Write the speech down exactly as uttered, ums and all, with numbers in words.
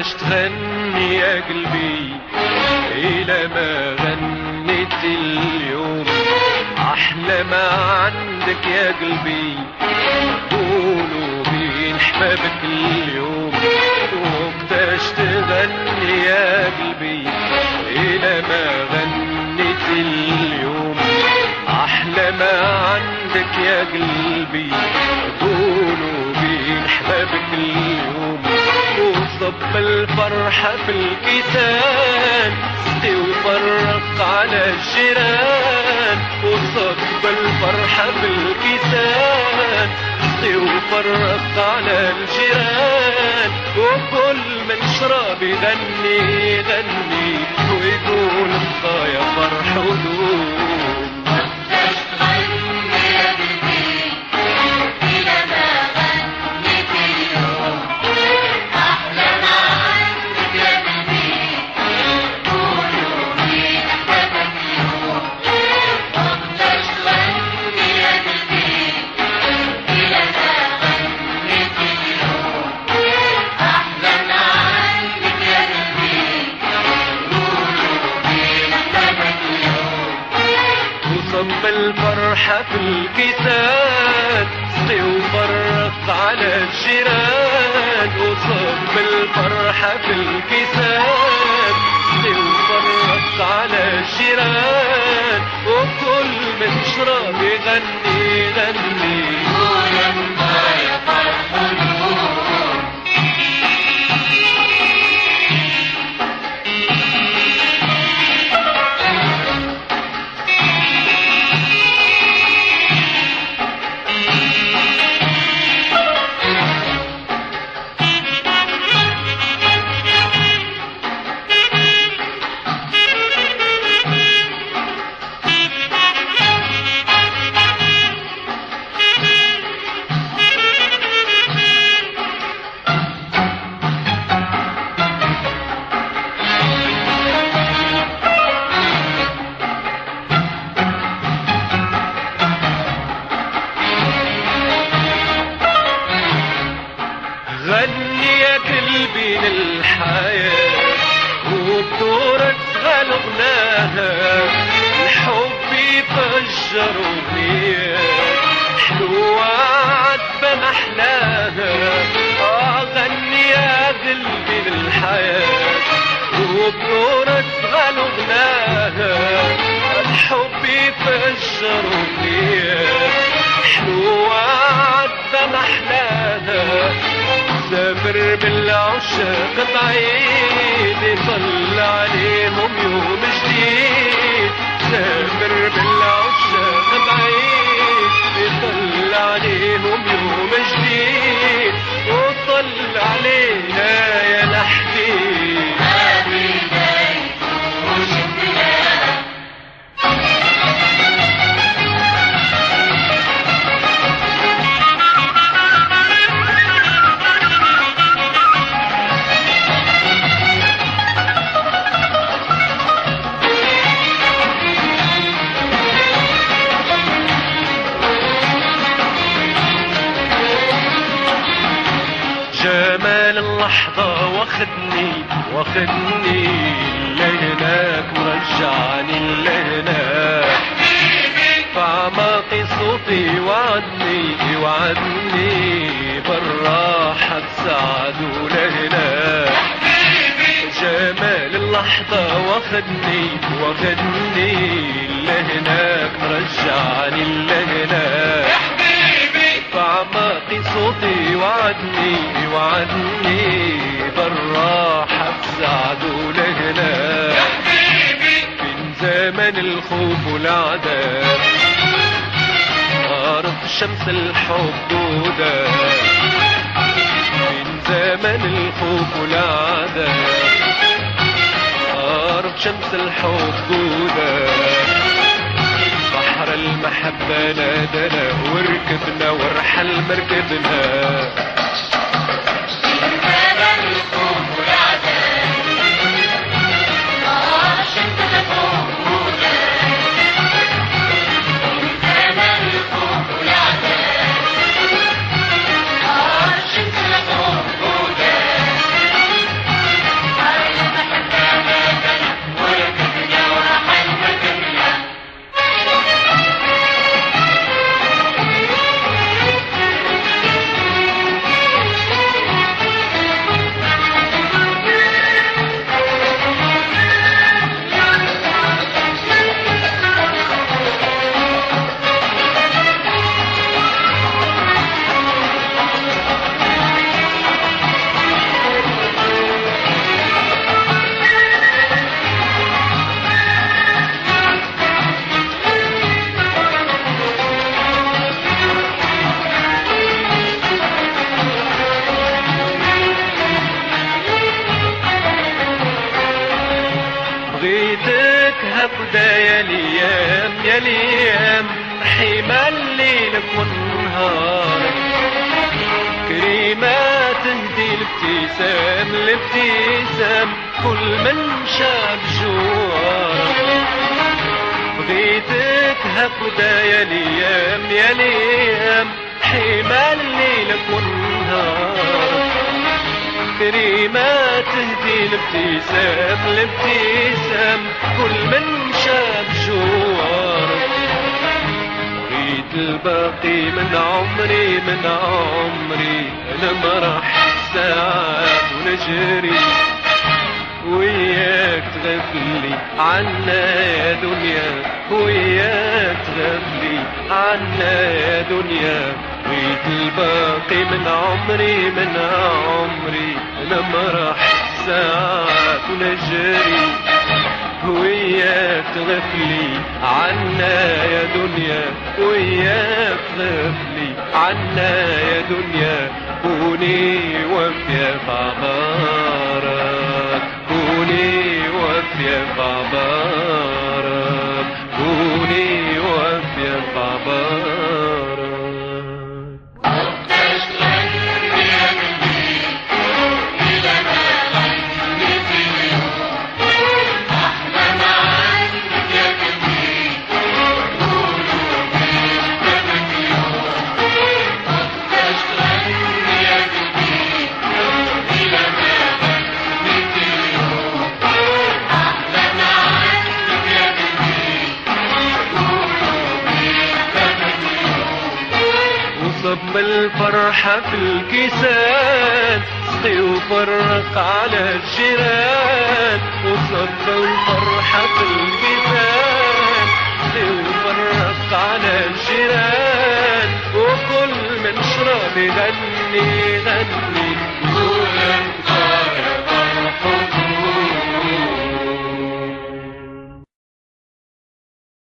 وقتاش تغني يا قلبي إلى ما غنيت اليوم. أحلى ما عندك يا قلبي قولوا بين حبابك اليوم. وقتاش تغني يا قلبي إلى ما غنيت اليوم. أحلى ما عندك يا قلبي قولوا بين حبابك اليوم. وصب الفرحة في الكتان سقي وفرق على الجيران. وصب الفرحة في الكتان سقي وفرق على الجيران. وكل من شرب يغني يغني ويقول الصايا فرح ودوم. صب الفرحة في الكتان سقي وفرق على الجيران. وصب الفرحة في الكتان سقي وفرق على الجيران. وكل من شرب يغني يغني ولما يفرح النور. غني يا قلبي للحياة وبدورك غلبناها. الحب يفجر أغنية حلوة عذبة محلاها. آه غني يا قلبي للحياة وبدورك غلبناها. الحب يفجر أغنية حلوة عذبة محلاها. سافر بالعشاق بعيد يطل عليهم يوم جديد. سافر بالعشاق بعيد يطل عليهم يوم جديد. وطل علينا يا لحديد هذه بيت وشفنا. جمال اللحظة واخدني واخدني لهناك ورجعني لهناك. فعماقي صوتي وعدني وعدني بالراحة تساعد لهناك. جمال اللحظة واخدني واخدني لهناك رجعني لهناك. فعماقي صوتي وعدني وعدني بالراحة تساعدوا لهناك. من زمن الخوف والعذاب غارت شمس الحب وداب. من زمن الخوف والعذاب غارت شمس الحب وداب. بحر المحبة نادنا وركبنا ورحل مركبنا. حمى الليل والنهار. كريمة تهدي الابتسام الابتسام كل من شاف جوارك. بغيتك هكذا يا ليام يا ليام حمى الليل والنهار. كريمة تهدي الابتسام الابتسام كل من شاف جوارك. بغيت الباقي من عمري من عمري نمرح الساعات ونجري وياك تغفلي عنا يا دنيا وياك تغفلي عنا يا دنيا. بغيت الباقي من عمري من عمري نمرح الساعات ونجري وياك تغفلي عنا يا دنيا وياك تغفلي عنا يا دنيا. كوني وفية بعبارك كوني وفية بعبارك كوني وفية بعبارك. صب الفرحة في الكيسان سقي وفرق على الجيران. وصب الفرحة في الكيسان سقي وفرق على الجيران. وكل من شرب يغني يغني